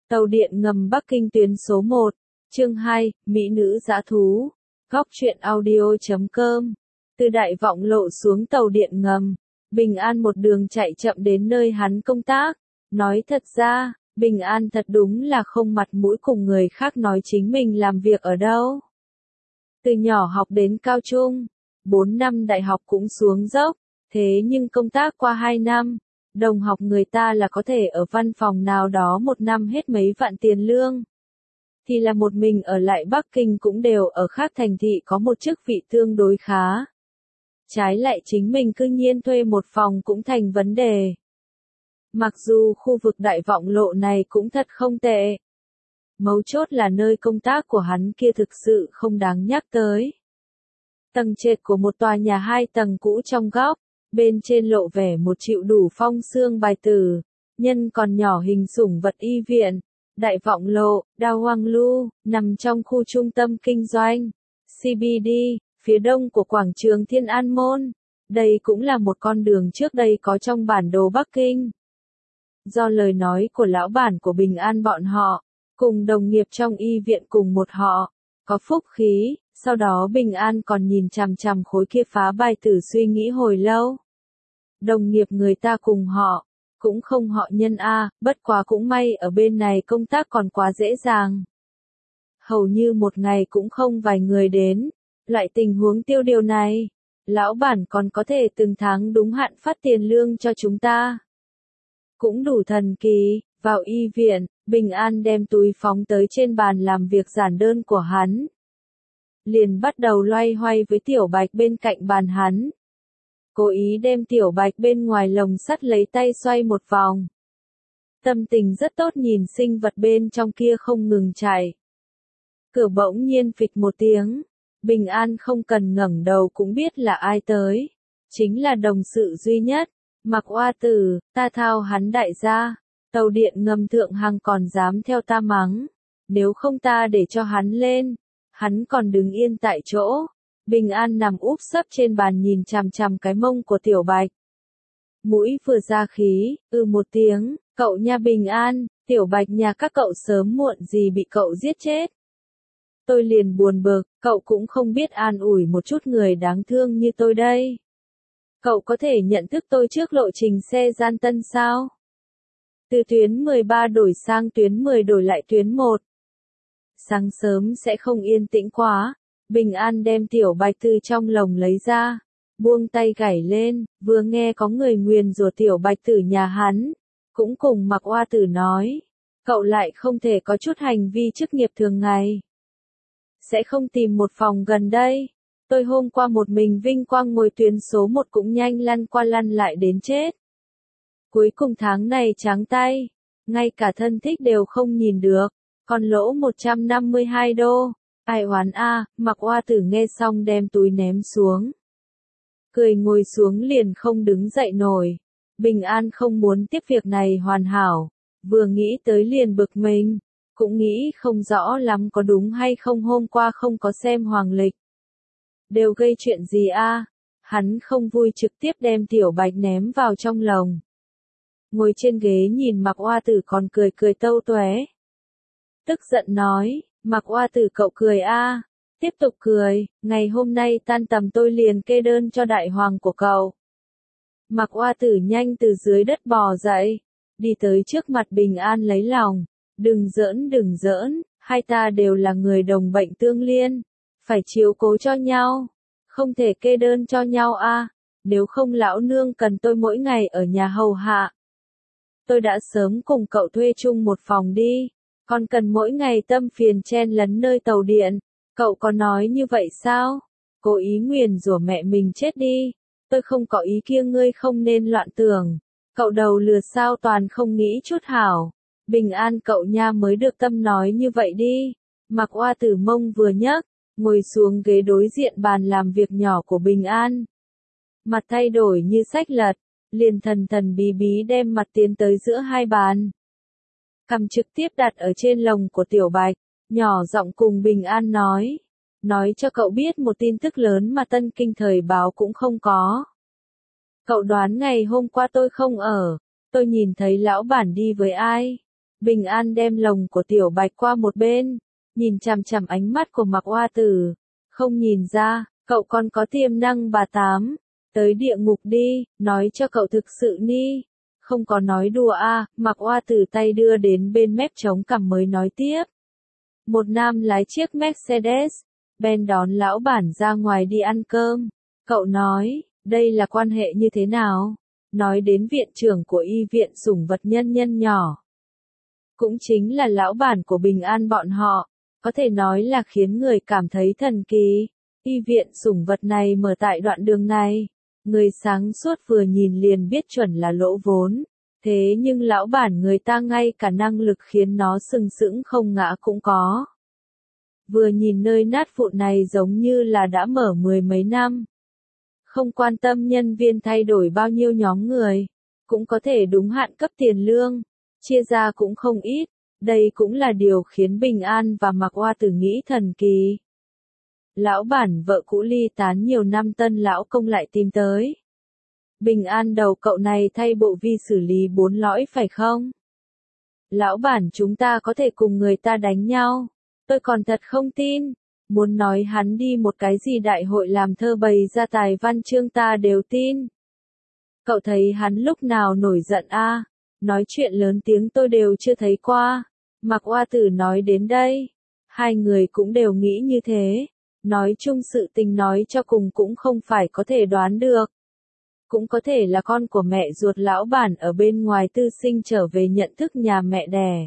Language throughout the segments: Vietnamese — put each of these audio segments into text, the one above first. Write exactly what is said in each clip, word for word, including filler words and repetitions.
Tàu điện ngầm Bắc Kinh tuyến số một, chương hai, Mỹ nữ dã thú. Góc truyện audio chấm com. Từ Đại Vọng Lộ xuống tàu điện ngầm, Bình An một đường chạy chậm đến nơi hắn công tác. Nói thật ra, Bình An thật đúng là không mặt mũi cùng người khác nói chính mình làm việc ở đâu. Từ nhỏ học đến cao trung, bốn năm đại học cũng xuống dốc, thế nhưng công tác qua hai năm, đồng học người ta là có thể ở văn phòng nào đó một năm hết mấy vạn tiền lương. Thì là một mình ở lại Bắc Kinh cũng đều ở khác thành thị có một chức vị tương đối khá. Trái lại chính mình cư nhiên thuê một phòng cũng thành vấn đề. Mặc dù khu vực Đại Vọng Lộ này cũng thật không tệ. Mấu chốt là nơi công tác của hắn kia thực sự không đáng nhắc tới. Tầng trệt của một tòa nhà hai tầng cũ trong góc, bên trên lộ vẻ một chịu đủ phong xương bài tử, nhân còn nhỏ hình sủng vật y viện. Đại Vọng Lộ, Đao Hoang Lu, nằm trong khu trung tâm kinh doanh, xê bê đê, phía đông của quảng trường Thiên An Môn. Đây cũng là một con đường trước đây có trong bản đồ Bắc Kinh. Do lời nói của lão bản của Bình An bọn họ, cùng đồng nghiệp trong y viện cùng một họ, có phúc khí, sau đó Bình An còn nhìn chằm chằm khối kia phá bài tử suy nghĩ hồi lâu. Đồng nghiệp người ta cùng họ, cũng không họ nhân A, bất quá cũng may ở bên này công tác còn quá dễ dàng. Hầu như một ngày cũng không vài người đến, loại tình huống tiêu điều này, lão bản còn có thể từng tháng đúng hạn phát tiền lương cho chúng ta. Cũng đủ thần kỳ, vào y viện, Bình An đem túi phóng tới trên bàn làm việc giản đơn của hắn. Liền bắt đầu loay hoay với Tiểu Bạch bên cạnh bàn hắn. Cố ý đem Tiểu Bạch bên ngoài lồng sắt lấy tay xoay một vòng. Tâm tình rất tốt nhìn sinh vật bên trong kia không ngừng chạy. Cửa bỗng nhiên phịch một tiếng. Bình An không cần ngẩng đầu cũng biết là ai tới. Chính là đồng sự duy nhất. Mặc Oa Tử, ta thao hắn đại gia. Tàu điện ngầm thượng hàng còn dám theo ta mắng. Nếu không ta để cho hắn lên. Hắn còn đứng yên tại chỗ. Bình An nằm úp sấp trên bàn nhìn chằm chằm cái mông của Tiểu Bạch. Mũi vừa ra khí, ư một tiếng, cậu nha Bình An, Tiểu Bạch nhà các cậu sớm muộn gì bị cậu giết chết. Tôi liền buồn bực, cậu cũng không biết an ủi một chút người đáng thương như tôi đây. Cậu có thể nhận thức tôi trước lộ trình xe gian tân sao? Từ tuyến mười ba đổi sang tuyến mười đổi lại tuyến một. Sáng sớm sẽ không yên tĩnh quá. Bình An đem Tiểu Bạch từ trong lồng lấy ra, buông tay gảy lên, vừa nghe có người nguyền rủa Tiểu Bạch từ nhà hắn, cũng cùng Mặc Oa Tử nói, cậu lại không thể có chút hành vi chức nghiệp thường ngày. Sẽ không tìm một phòng gần đây, tôi hôm qua một mình vinh quang ngồi tuyến số một cũng nhanh lăn qua lăn lại đến chết. Cuối cùng tháng này trắng tay, ngay cả thân thích đều không nhìn được, còn lỗ một trăm năm mươi hai đô. Ai oán a, Mặc Oa Tử nghe xong đem túi ném xuống. Cười ngồi xuống liền không đứng dậy nổi. Bình An không muốn tiếp việc này hoàn hảo. Vừa nghĩ tới liền bực mình. Cũng nghĩ không rõ lắm có đúng hay không hôm qua không có xem hoàng lịch. Đều gây chuyện gì a? Hắn không vui trực tiếp đem Tiểu Bạch ném vào trong lồng. Ngồi trên ghế nhìn Mặc Oa Tử còn cười cười tâu tué. Tức giận nói. Mặc Oa Tử cậu cười a, à. Tiếp tục cười, ngày hôm nay tan tầm tôi liền kê đơn cho đại hoàng của cậu. Mặc Oa Tử nhanh từ dưới đất bò dậy, đi tới trước mặt Bình An lấy lòng, đừng giỡn đừng giỡn, hai ta đều là người đồng bệnh tương liên, phải chiếu cố cho nhau, không thể kê đơn cho nhau a, à. Nếu không lão nương cần tôi mỗi ngày ở nhà hầu hạ. Tôi đã sớm cùng cậu thuê chung một phòng đi. Còn cần mỗi ngày tâm phiền chen lấn nơi tàu điện, cậu có nói như vậy sao? Cố ý nguyền rủa mẹ mình chết đi, tôi không có ý kia ngươi không nên loạn tưởng, cậu đầu lừa sao toàn không nghĩ chút hảo, Bình An cậu nha mới được tâm nói như vậy đi. Mặc Oa Tử mông vừa nhấc, ngồi xuống ghế đối diện bàn làm việc nhỏ của Bình An. Mặt thay đổi như sách lật, liền thần thần bí bí đem mặt tiến tới giữa hai bàn. Cầm trực tiếp đặt ở trên lồng của Tiểu Bạch, nhỏ giọng cùng Bình An nói. Nói cho cậu biết một tin tức lớn mà Tân Kinh Thời báo cũng không có. Cậu đoán ngày hôm qua tôi không ở, tôi nhìn thấy lão bản đi với ai? Bình An đem lồng của Tiểu Bạch qua một bên, nhìn chằm chằm ánh mắt của Mạc Oa Tử, không nhìn ra, cậu còn có tiềm năng bà tám, tới địa ngục đi, nói cho cậu thực sự đi, không có nói đùa a. Mạc Oa Tử tay đưa đến bên mép chống cằm mới nói tiếp. Một nam lái chiếc Mercedes Benz đón lão bản ra ngoài đi ăn cơm, cậu nói, đây là quan hệ như thế nào? Nói đến viện trưởng của y viện sủng vật nhân nhân nhỏ, cũng chính là lão bản của Bình An bọn họ, có thể nói là khiến người cảm thấy thần kỳ. Y viện sủng vật này mở tại đoạn đường này, người sáng suốt vừa nhìn liền biết chuẩn là lỗ vốn, thế nhưng lão bản người ta ngay cả năng lực khiến nó sừng sững không ngã cũng có. Vừa nhìn nơi nát vụn này giống như là đã mở mười mấy năm. Không quan tâm nhân viên thay đổi bao nhiêu nhóm người, cũng có thể đúng hạn cấp tiền lương, chia ra cũng không ít, đây cũng là điều khiến Bình An và Mạc Oa Tử nghĩ thần kỳ. Lão bản vợ cũ ly tán nhiều năm tân lão công lại tìm tới. Bình An đầu cậu này thay bộ vi xử lý bốn lõi phải không? Lão bản chúng ta có thể cùng người ta đánh nhau, tôi còn thật không tin. Muốn nói hắn đi một cái gì đại hội làm thơ bày ra tài văn chương ta đều tin. Cậu thấy hắn lúc nào nổi giận a? Nói chuyện lớn tiếng tôi đều chưa thấy qua. Mạc Oa Tử nói đến đây, hai người cũng đều nghĩ như thế. Nói chung sự tình nói cho cùng cũng không phải có thể đoán được. Cũng có thể là con của mẹ ruột lão bản ở bên ngoài tư sinh trở về nhận thức nhà mẹ đẻ.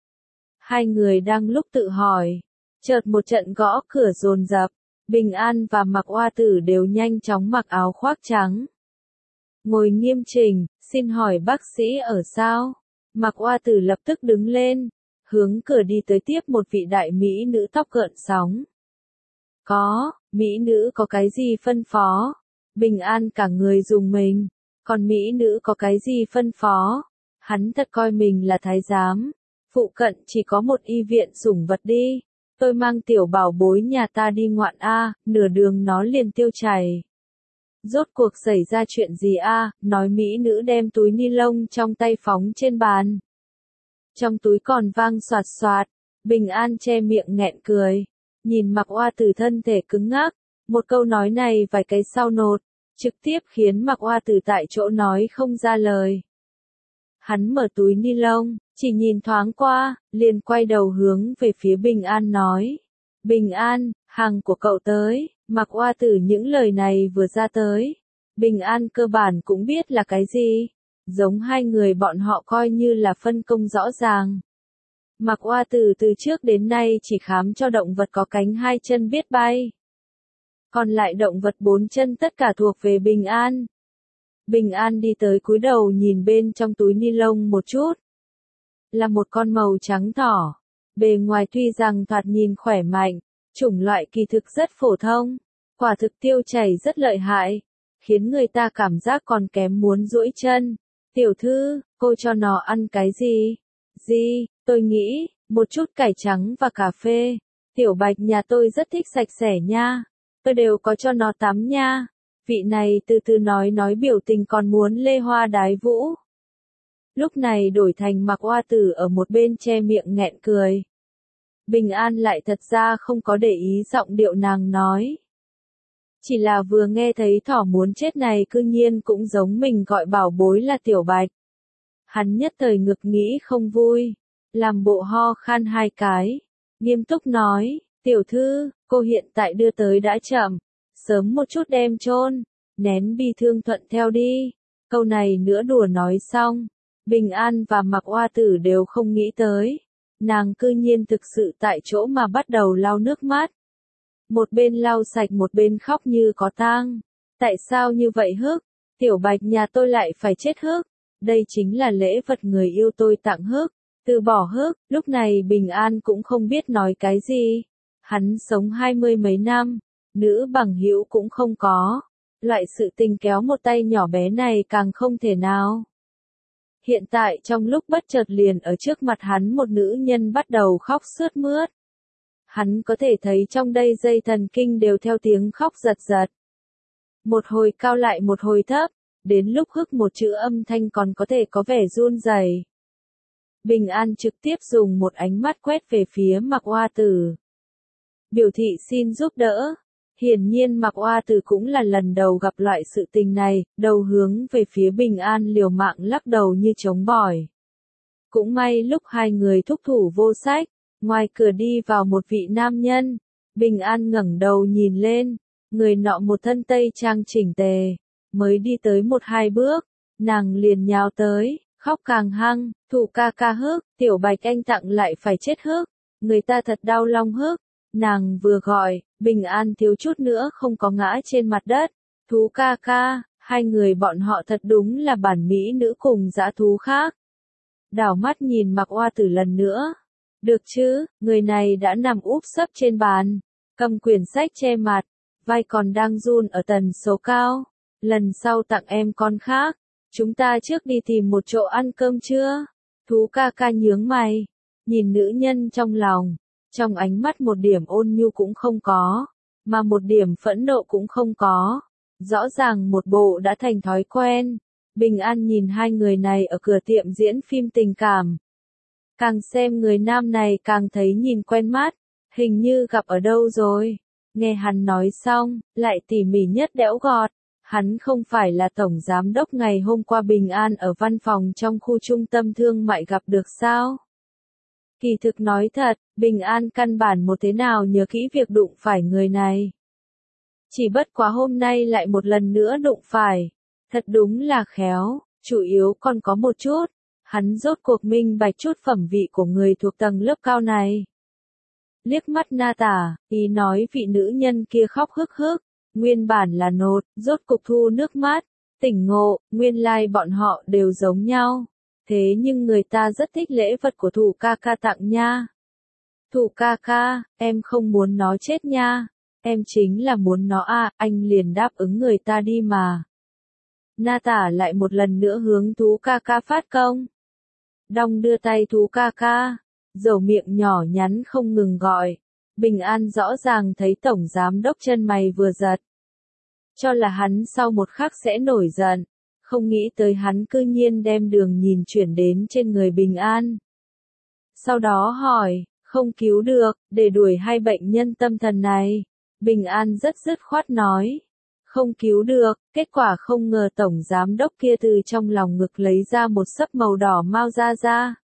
Hai người đang lúc tự hỏi, chợt một trận gõ cửa dồn dập, Bình An và Mạc Oa Tử đều nhanh chóng mặc áo khoác trắng. Ngồi nghiêm chỉnh, xin hỏi bác sĩ ở sao? Mạc Oa Tử lập tức đứng lên, hướng cửa đi tới tiếp một vị đại mỹ nữ tóc gợn sóng. Có, mỹ nữ có cái gì phân phó? Bình An cả người dùng mình, còn mỹ nữ có cái gì phân phó? Hắn thật coi mình là thái giám. Phụ cận chỉ có một y viện sủng vật đi. Tôi mang tiểu bảo bối nhà ta đi ngoạn a, nửa đường nó liền tiêu chảy. Rốt cuộc xảy ra chuyện gì a? Nói mỹ nữ đem túi ni lông trong tay phóng trên bàn. Trong túi còn vang xoạt xoạt, Bình An che miệng nghẹn cười, nhìn Mạc Oa Tử thân thể cứng ngắc, một câu nói này vài cái sau nột, trực tiếp khiến Mạc Oa Tử tại chỗ nói không ra lời. Hắn mở túi ni lông, chỉ nhìn thoáng qua, liền quay đầu hướng về phía Bình An nói. Bình An, hàng của cậu tới. Mạc Oa Tử những lời này vừa ra tới, Bình An cơ bản cũng biết là cái gì. Giống hai người bọn họ coi như là phân công rõ ràng. Mạc Oa Tử từ trước đến nay chỉ khám cho động vật có cánh hai chân biết bay. Còn lại động vật bốn chân tất cả thuộc về Bình An. Bình An đi tới cúi đầu nhìn bên trong túi ni lông một chút. Là một con màu trắng thỏ. Bề ngoài tuy rằng thoạt nhìn khỏe mạnh, chủng loại kỳ thực rất phổ thông. Quả thực tiêu chảy rất lợi hại, khiến người ta cảm giác còn kém muốn duỗi chân. Tiểu thư, cô cho nó ăn cái gì? Gì, tôi nghĩ, một chút cải trắng và cà phê. Tiểu Bạch nhà tôi rất thích sạch sẽ nha. Tôi đều có cho nó tắm nha. Vị này từ từ nói nói biểu tình còn muốn lê hoa đái vũ. Lúc này đổi thành Mạc Oa Tử ở một bên che miệng nghẹn cười. Bình An lại thật ra không có để ý giọng điệu nàng nói. Chỉ là vừa nghe thấy thỏ muốn chết này cư nhiên cũng giống mình gọi bảo bối là Tiểu Bạch. Hắn nhất thời ngực nghĩ không vui, làm bộ ho khan hai cái, nghiêm túc nói, tiểu thư, cô hiện tại đưa tới đã chậm, sớm một chút đem chôn, nén bi thương thuận theo đi. Câu này nữa đùa nói xong, Bình An và Mạc Oa Tử đều không nghĩ tới, nàng cư nhiên thực sự tại chỗ mà bắt đầu lau nước mắt. Một bên lau sạch một bên khóc như có tang. Tại sao như vậy hức? Tiểu Bạch nhà tôi lại phải chết hức. Đây chính là lễ vật người yêu tôi tặng hức. Từ bỏ hức, lúc này Bình An cũng không biết nói cái gì. Hắn sống hai mươi mấy năm, nữ bằng hữu cũng không có. Loại sự tình kéo một tay nhỏ bé này càng không thể nào. Hiện tại trong lúc bất chợt liền ở trước mặt hắn một nữ nhân bắt đầu khóc sướt mướt. Hắn có thể thấy trong đây dây thần kinh đều theo tiếng khóc giật giật. Một hồi cao lại một hồi thấp, đến lúc hức một chữ âm thanh còn có thể có vẻ run rẩy. Bình An trực tiếp dùng một ánh mắt quét về phía Mạc Oa Tử. Biểu thị xin giúp đỡ. Hiển nhiên Mạc Oa Tử cũng là lần đầu gặp loại sự tình này, đầu hướng về phía Bình An liều mạng lắc đầu như chống bỏi. Cũng may lúc hai người thúc thủ vô sách, ngoài cửa đi vào một vị nam nhân. Bình An ngẩng đầu nhìn lên, người nọ một thân tây trang chỉnh tề, mới đi tới một hai bước, nàng liền nhào tới, khóc càng hăng, Thụ ca ca hức, tiểu Bạch anh tặng lại phải chết hức, người ta thật đau lòng hức. Nàng vừa gọi, Bình An thiếu chút nữa không có ngã trên mặt đất. Thú ca ca, hai người bọn họ thật đúng là bản mỹ nữ cùng dã thú khác. Đảo mắt nhìn Mạc Oa Tử lần nữa. Được chứ, người này đã nằm úp sấp trên bàn, cầm quyển sách che mặt, vai còn đang run ở tần số cao. Lần sau tặng em con khác, chúng ta trước đi tìm một chỗ ăn cơm chưa? Thú ca ca nhướng mày, nhìn nữ nhân trong lòng. Trong ánh mắt một điểm ôn nhu cũng không có, mà một điểm phẫn nộ cũng không có. Rõ ràng một bộ đã thành thói quen. Bình An nhìn hai người này ở cửa tiệm diễn phim tình cảm. Càng xem người nam này càng thấy nhìn quen mắt, hình như gặp ở đâu rồi. Nghe hắn nói xong, lại tỉ mỉ nhất đẽo gọt. Hắn không phải là tổng giám đốc ngày hôm qua Bình An ở văn phòng trong khu trung tâm thương mại gặp được sao? Kỳ thực nói thật, Bình An căn bản một thế nào nhớ kỹ việc đụng phải người này. Chỉ bất quá hôm nay lại một lần nữa đụng phải. Thật đúng là khéo, chủ yếu còn có một chút. Hắn rốt cuộc minh bạch chút phẩm vị của người thuộc tầng lớp cao này. Liếc mắt Na Tả, ý nói vị nữ nhân kia khóc hức hức. Nguyên bản là nột, rốt cục thu nước mắt. Tỉnh ngộ, nguyên lai like bọn họ đều giống nhau. Thế nhưng người ta rất thích lễ vật của Thụ ca ca tặng nha. Thụ ca ca, em không muốn nó chết nha. Em chính là muốn nó à, anh liền đáp ứng người ta đi mà. Na Tả lại một lần nữa hướng Thú ca ca phát công. Đong đưa tay Thú ca ca, dầu miệng nhỏ nhắn không ngừng gọi. Bình An rõ ràng thấy tổng giám đốc chân mày vừa giật. Cho là hắn sau một khắc sẽ nổi giận. Không nghĩ tới hắn cư nhiên đem đường nhìn chuyển đến trên người Bình An. Sau đó hỏi, không cứu được, để đuổi hai bệnh nhân tâm thần này. Bình An rất dứt khoát nói, không cứu được, kết quả không ngờ tổng giám đốc kia từ trong lòng ngực lấy ra một sấp màu đỏ mau ra ra.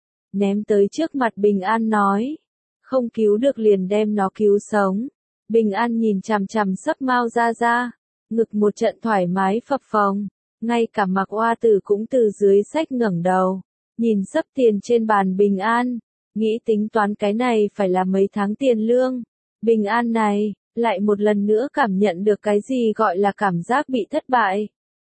Ném tới trước mặt Bình An nói, không cứu được liền đem nó cứu sống. Bình An nhìn chằm chằm sấp mau ra ra, ngực một trận thoải mái phập phồng. Ngay cả Mạc Oa Tử cũng từ dưới sách ngẩng đầu, nhìn sấp tiền trên bàn Bình An, nghĩ tính toán cái này phải là mấy tháng tiền lương. Bình An này, lại một lần nữa cảm nhận được cái gì gọi là cảm giác bị thất bại.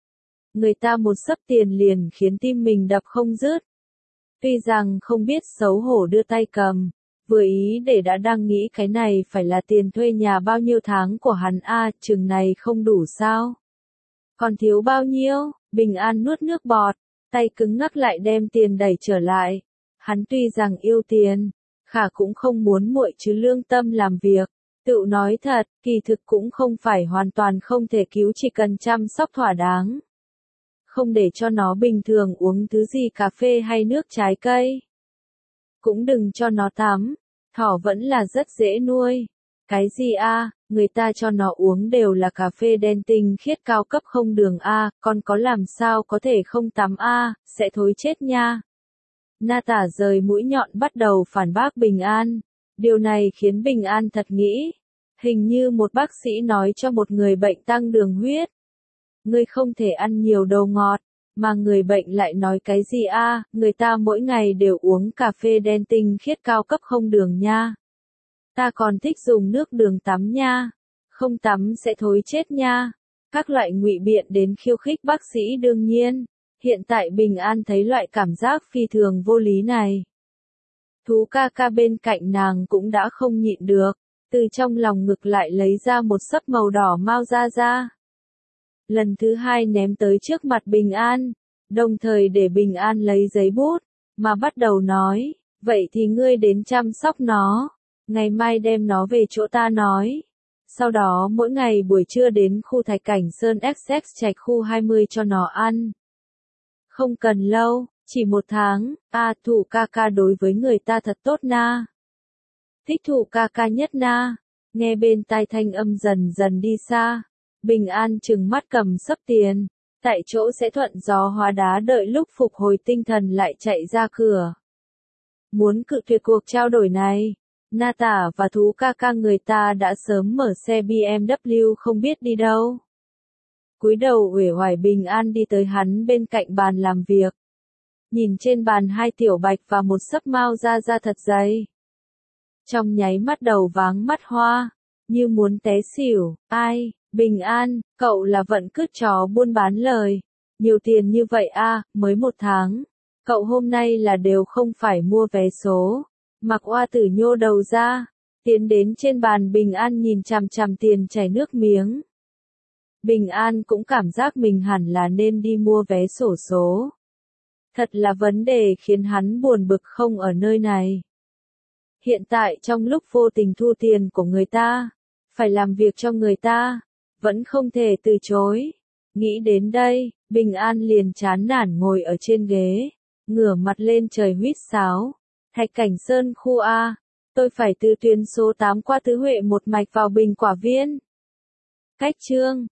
Người ta một sấp tiền liền khiến tim mình đập không dứt. Tuy rằng không biết xấu hổ đưa tay cầm, vừa ý để đã đang nghĩ cái này phải là tiền thuê nhà bao nhiêu tháng của hắn a, chừng này không đủ sao? Còn thiếu bao nhiêu? Bình An nuốt nước bọt, tay cứng ngắc lại đem tiền đẩy trở lại. Hắn tuy rằng yêu tiền, khả cũng không muốn muội chứ lương tâm làm việc. Tự nói thật, kỳ thực cũng không phải hoàn toàn không thể cứu, chỉ cần chăm sóc thỏa đáng. Không để cho nó bình thường uống thứ gì cà phê hay nước trái cây. Cũng đừng cho nó tắm, thỏ vẫn là rất dễ nuôi. Cái gì a, người ta cho nó uống đều là cà phê đen tinh khiết cao cấp không đường a, con có làm sao có thể không tắm a, sẽ thối chết nha. Na Tả rời mũi nhọn bắt đầu phản bác Bình An. Điều này khiến Bình An thật nghĩ, hình như một bác sĩ nói cho một người bệnh tăng đường huyết. Ngươi không thể ăn nhiều đồ ngọt, mà người bệnh lại nói cái gì a, người ta mỗi ngày đều uống cà phê đen tinh khiết cao cấp không đường nha. Ta còn thích dùng nước đường tắm nha, không tắm sẽ thối chết nha. Các loại ngụy biện đến khiêu khích bác sĩ đương nhiên. Hiện tại Bình An thấy loại cảm giác phi thường vô lý này. Thú ca ca bên cạnh nàng cũng đã không nhịn được, từ trong lòng ngực lại lấy ra một sấp màu đỏ mau ra ra. Lần thứ hai ném tới trước mặt Bình An, đồng thời để Bình An lấy giấy bút, mà bắt đầu nói, vậy thì ngươi đến chăm sóc nó, ngày mai đem nó về chỗ ta nói. Sau đó mỗi ngày buổi trưa đến khu Thạch Cảnh Sơn ích ích Trạch khu hai mươi cho nó ăn. Không cần lâu, Chỉ một tháng, a Thụ ca ca đối với người ta thật tốt na. Thích Thụ ca ca nhất na. Nghe bên tai thanh âm dần dần đi xa. Bình An trừng mắt cầm sấp tiền. Tại chỗ sẽ thuận gió hóa đá đợi lúc phục hồi tinh thần lại chạy ra cửa. Muốn cự tuyệt cuộc trao đổi này. Na Tả và Thú ca ca người ta đã sớm mở xe bê em vê không biết đi đâu. Cúi đầu uể oải Bình An đi tới hắn bên cạnh bàn làm việc. Nhìn trên bàn hai tiểu bạch và một sấp mao ra ra thật dày. Trong nháy mắt đầu váng mắt hoa, như muốn té xỉu. Ai, Bình An, cậu là vận cứt chó buôn bán lời. Nhiều tiền như vậy a, mới một tháng. Cậu hôm nay là đều không phải mua vé số. Mặc Oa Tử nhô đầu ra, tiến đến trên bàn Bình An nhìn chằm chằm tiền chảy nước miếng. Bình An cũng cảm giác mình hẳn là nên đi mua vé xổ số. Thật là vấn đề khiến hắn buồn bực không ở nơi này. Hiện tại trong lúc vô tình thu tiền của người ta, phải làm việc cho người ta, vẫn không thể từ chối. Nghĩ đến đây, Bình An liền chán nản ngồi ở trên ghế, ngửa mặt lên trời huýt sáo. Thạch Cảnh Sơn khu A, tôi phải từ tuyến số tám qua Tứ Huệ một mạch vào Bình Quả Viên. Cách chương